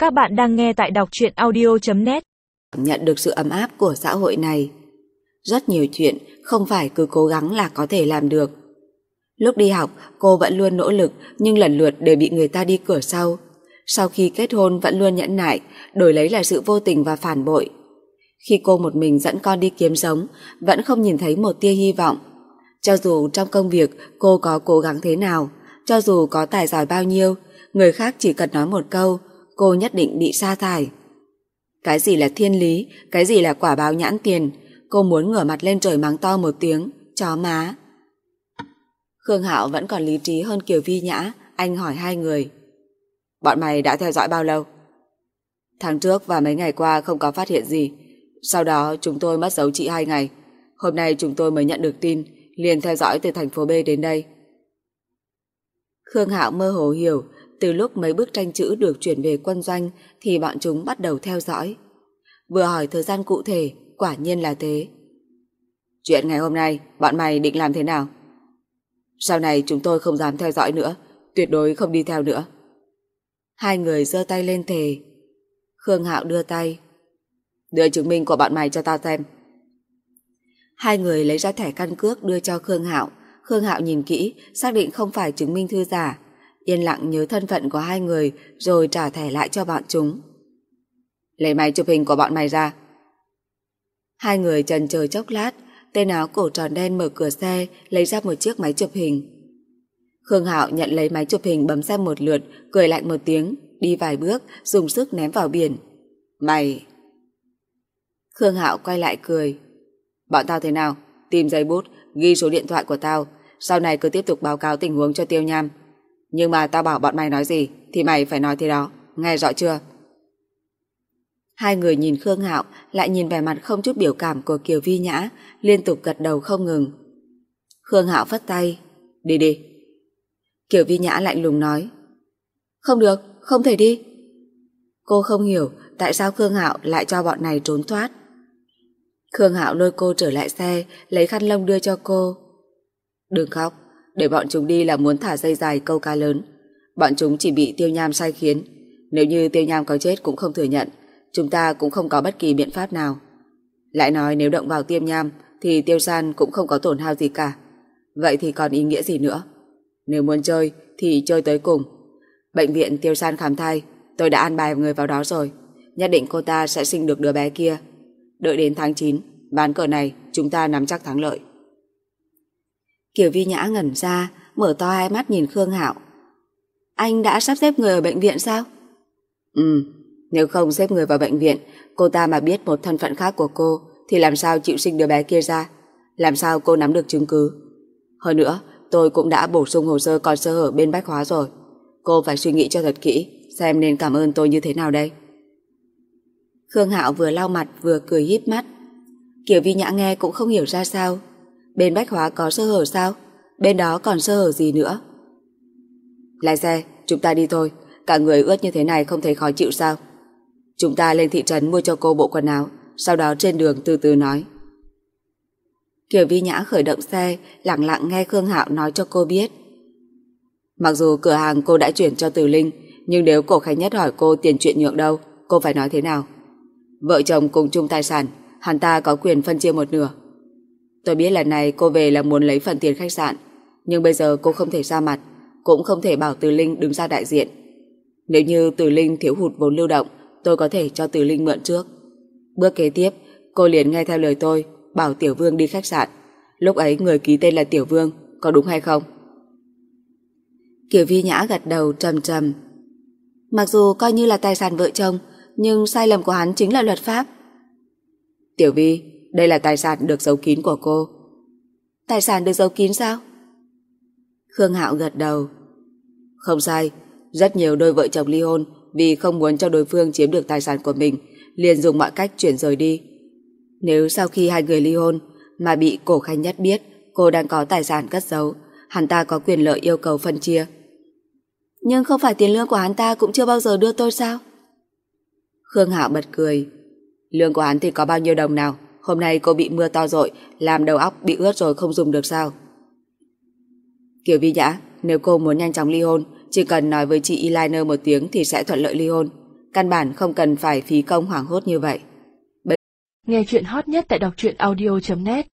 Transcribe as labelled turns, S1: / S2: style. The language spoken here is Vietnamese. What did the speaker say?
S1: Các bạn đang nghe tại đọc truyện audio.net.
S2: Nhận được sự ấm áp của xã hội này. Rất nhiều chuyện không phải cứ cố gắng là có thể làm được. Lúc đi học, cô vẫn luôn nỗ lực nhưng lần lượt đều bị người ta đi cửa sau. Sau khi kết hôn vẫn luôn nhẫn nại, đổi lấy là sự vô tình và phản bội. Khi cô một mình dẫn con đi kiếm sống, vẫn không nhìn thấy một tia hy vọng. Cho dù trong công việc cô có cố gắng thế nào, cho dù có tài giỏi bao nhiêu, người khác chỉ cần nói một câu, cô nhất định bị sa thải. Cái gì là thiên lý, cái gì là quả báo nhãn tiền, cô muốn ngửa mặt lên trời mắng to một tiếng, chó má. Khương Hạo vẫn còn lý trí hơn Kiều Vi Nhã, anh hỏi hai người. Bọn mày đã theo dõi bao lâu? Tháng trước và mấy ngày qua không có phát hiện gì, sau đó chúng tôi mất dấu chị 2 ngày. Hôm nay chúng tôi mới nhận được tin, liền theo dõi từ thành phố B đến đây. Khương Hạo mơ hồ hiểu, từ lúc mấy bức tranh chữ được chuyển về quân doanh thì bọn chúng bắt đầu theo dõi. Vừa hỏi thời gian cụ thể, quả nhiên là thế. Chuyện ngày hôm nay, bọn mày định làm thế nào? Sau này chúng tôi không dám theo dõi nữa, tuyệt đối không đi theo nữa. Hai người giơ tay lên thề. Khương Hạo đưa tay. Đưa chứng minh của bọn mày cho tao xem. Hai người lấy ra thẻ căn cước đưa cho Khương Hạo. Khương Hạo nhìn kỹ, xác định không phải chứng minh thư giả. Yên lặng nhớ thân phận của hai người rồi trả thẻ lại cho bọn chúng. Lấy máy chụp hình của bọn mày ra. Hai người chần chờ chốc lát, tên áo cổ tròn đen mở cửa xe, lấy ra một chiếc máy chụp hình. Khương Hạo nhận lấy máy chụp hình bấm xem một lượt, cười lạnh một tiếng, đi vài bước, dùng sức ném vào biển. Mày... Khương Hạo quay lại cười. Bọn tao thế nào? Tìm giấy bút, ghi số điện thoại của tao, sau này cứ tiếp tục báo cáo tình huống cho Tiêu Nham. Nhưng mà tao bảo bọn mày nói gì thì mày phải nói thế đó, nghe rõ chưa? Hai người nhìn Khương Hạo, lại nhìn vẻ mặt không chút biểu cảm của Kiều Vi Nhã, liên tục gật đầu không ngừng. Khương Hạo phất tay. Đi đi. Kiều Vi Nhã lạnh lùng nói. Không được, không thể đi. Cô không hiểu tại sao Khương Hạo lại cho bọn này trốn thoát. Khương Hạo lôi cô trở lại xe, lấy khăn lông đưa cho cô. Đừng khóc, để bọn chúng đi là muốn thả dây dài câu cá lớn. Bọn chúng chỉ bị Tiêu Nham sai khiến. Nếu như Tiêu Nham có chết cũng không thừa nhận, chúng ta cũng không có bất kỳ biện pháp nào. Lại nói nếu động vào Tiêu Nham thì Tiêu San cũng không có tổn hao gì cả. Vậy thì còn ý nghĩa gì nữa? Nếu muốn chơi thì chơi tới cùng. Bệnh viện Tiêu San khám thai, tôi đã an bài người vào đó rồi. Nhất định cô ta sẽ sinh được đứa bé kia. Đợi đến tháng 9, ván cờ này chúng ta nắm chắc thắng lợi. Kiều Vi Nhã ngẩn ra, mở to hai mắt nhìn Khương Hạo. Anh đã sắp xếp người ở bệnh viện sao? Nếu không xếp người vào bệnh viện, cô ta mà biết một thân phận khác của cô thì làm sao chịu sinh đứa bé kia ra? Làm sao cô nắm được chứng cứ? Hơn nữa, tôi cũng đã bổ sung hồ sơ còn sơ hở bên Bách Hóa rồi. Cô phải suy nghĩ cho thật kỹ, xem nên cảm ơn tôi như thế nào đây. Khương Hạo vừa lau mặt vừa cười híp mắt. Kiều Vi Nhã nghe cũng không hiểu ra sao. Bên Bách Hóa có sơ hở sao? Bên đó còn sơ hở gì nữa? Lái xe, chúng ta đi thôi. Cả người ướt như thế này không thấy khó chịu sao? Chúng ta lên thị trấn mua cho cô bộ quần áo, sau đó trên đường từ từ nói. Kiều Vi Nhã khởi động xe, lặng lặng nghe Khương Hạo nói cho cô biết. Mặc dù cửa hàng cô đã chuyển cho Từ Linh, nhưng nếu Cổ Khánh Nhất hỏi cô tiền chuyện nhượng đâu, cô phải nói thế nào? Vợ chồng cùng chung tài sản, hắn ta có quyền phân chia một nửa. Tôi biết lần này cô về là muốn lấy phần tiền khách sạn, nhưng bây giờ cô không thể ra mặt, cũng không thể bảo Từ Linh đứng ra đại diện. Nếu như Từ Linh thiếu hụt vốn lưu động, tôi có thể cho Từ Linh mượn trước. Bước kế tiếp, cô liền nghe theo lời tôi, bảo Tiểu Vương đi khách sạn. Lúc ấy người ký tên là Tiểu Vương, có đúng hay không? Kiều Vi Nhã gật đầu trầm trầm. Mặc dù coi như là tài sản vợ chồng, nhưng sai lầm của hắn chính là luật pháp. Tiểu Vi, đây là tài sản được giấu kín của cô. Tài sản được giấu kín sao? Khương Hạo gật đầu. Không sai, rất nhiều đôi vợ chồng ly hôn vì không muốn cho đối phương chiếm được tài sản của mình, liền dùng mọi cách chuyển rời đi. Nếu sau khi hai người ly hôn mà bị Cổ Khánh Nhất biết cô đang có tài sản cất giấu, hắn ta có quyền lợi yêu cầu phân chia. Nhưng không phải tiền lương của hắn ta cũng chưa bao giờ đưa tôi sao? Khương Hạo bật cười. Lương của hắn thì có bao nhiêu đồng nào? Hôm nay cô bị mưa to dội, làm đầu óc bị ướt rồi không dùng được sao? Kiều Vi Nhã, nếu cô muốn nhanh chóng ly hôn, chỉ cần nói với chị Eliner một tiếng thì sẽ thuận lợi ly hôn. Căn bản không cần phải phí công hoảng hốt như vậy.
S1: Nghe chuyện hot nhất tại đọc truyện audio.net